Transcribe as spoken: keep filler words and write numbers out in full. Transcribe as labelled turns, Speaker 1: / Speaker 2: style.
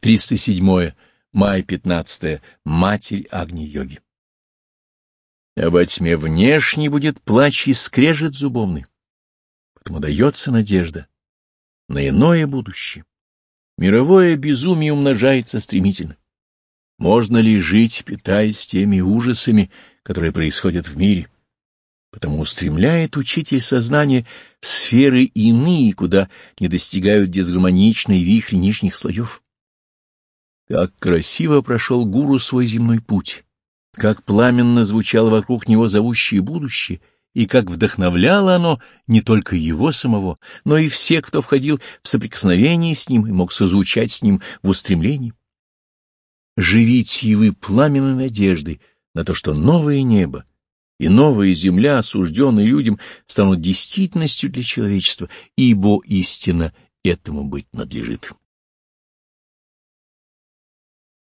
Speaker 1: триста седьмое. Май пятнадцатое. Матерь Агни-йоги. А во тьме внешней будет плач и скрежет зубовный. Потому дается надежда на иное будущее. Мировое безумие умножается стремительно. Можно ли жить, питаясь теми ужасами, которые происходят в мире? Потому устремляет учитель сознания в сферы иные, куда не достигают дисгармоничные вихри нижних слоев. Как красиво прошел гуру свой земной путь, как пламенно звучало вокруг него зовущее будущее, и как вдохновляло оно не только его самого, но и всех, кто входил в соприкосновение с ним и мог созвучать с ним в устремлении. Живите и вы пламенной надеждой на то, что новое небо и новая земля, осужденные людям, станут действительностью для человечества, ибо истинно этому быть надлежит.